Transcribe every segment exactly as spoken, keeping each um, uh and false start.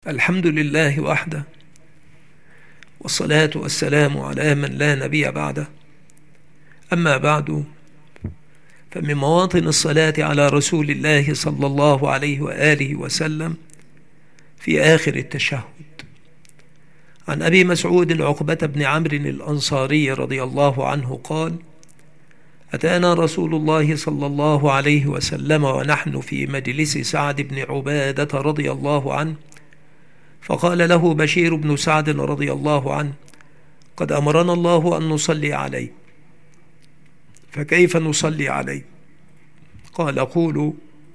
الحمد لله وحده، والصلاة والسلام على من لا نبي بعده. أما بعد، فمن مواطن الصلاة على رسول الله صلى الله عليه وآله وسلم في آخر التشهد. عن أبي مسعود عقبة بن عمرو الأنصاري رضي الله عنه قال: أتانا رسول الله صلى الله عليه وسلم ونحن في مجلس سعد بن عبادة رضي الله عنه، فقال له بشير بن سعد رضي الله عنه: قد أمرنا الله أن نصلي عليه، فكيف نصلي عليه؟ قال: قولوا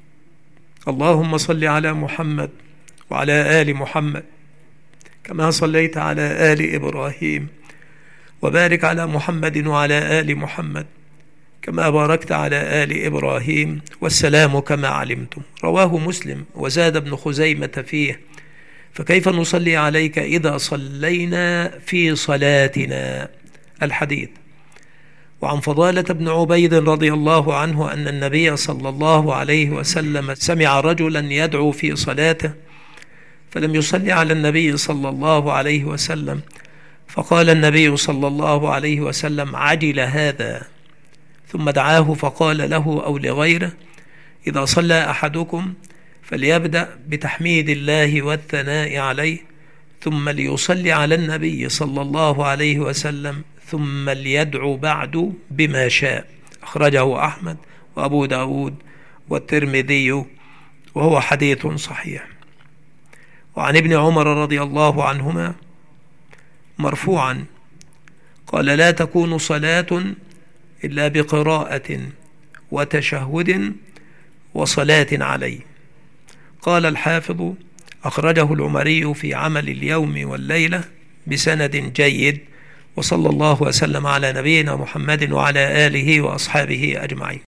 اللهم صل على محمد وعلى آل محمد كما صليت على آل إبراهيم، وبارك على محمد وعلى آل محمد كما باركت على آل إبراهيم، والسلام كما علمتم. رواه مسلم. وزاد ابن خزيمة فيه: فكيف نصلي عليك إذا صلينا في صلاتنا؟ الحديث. وعن فضالة بن عبيد رضي الله عنه أن النبي صلى الله عليه وسلم سمع رجلا يدعو في صلاته فلم يصلي على النبي صلى الله عليه وسلم، فقال النبي صلى الله عليه وسلم: عجل هذا. ثم دعاه فقال له أو لغيره: إذا صلى أحدكم فليبدأ بتحميد الله والثناء عليه، ثم ليصلي على النبي صلى الله عليه وسلم، ثم ليدعو بعد بما شاء. أخرجه أحمد وأبو داود والترمذي، وهو حديث صحيح. وعن ابن عمر رضي الله عنهما مرفوعا قال: لا تكون صلاة إلا بقراءة وتشهد وصلاة عليه. قال الحافظ: أخرجه العمري في عمل اليوم والليلة بسند جيد. وصلى الله وسلم على نبينا محمد وعلى آله وأصحابه أجمعين.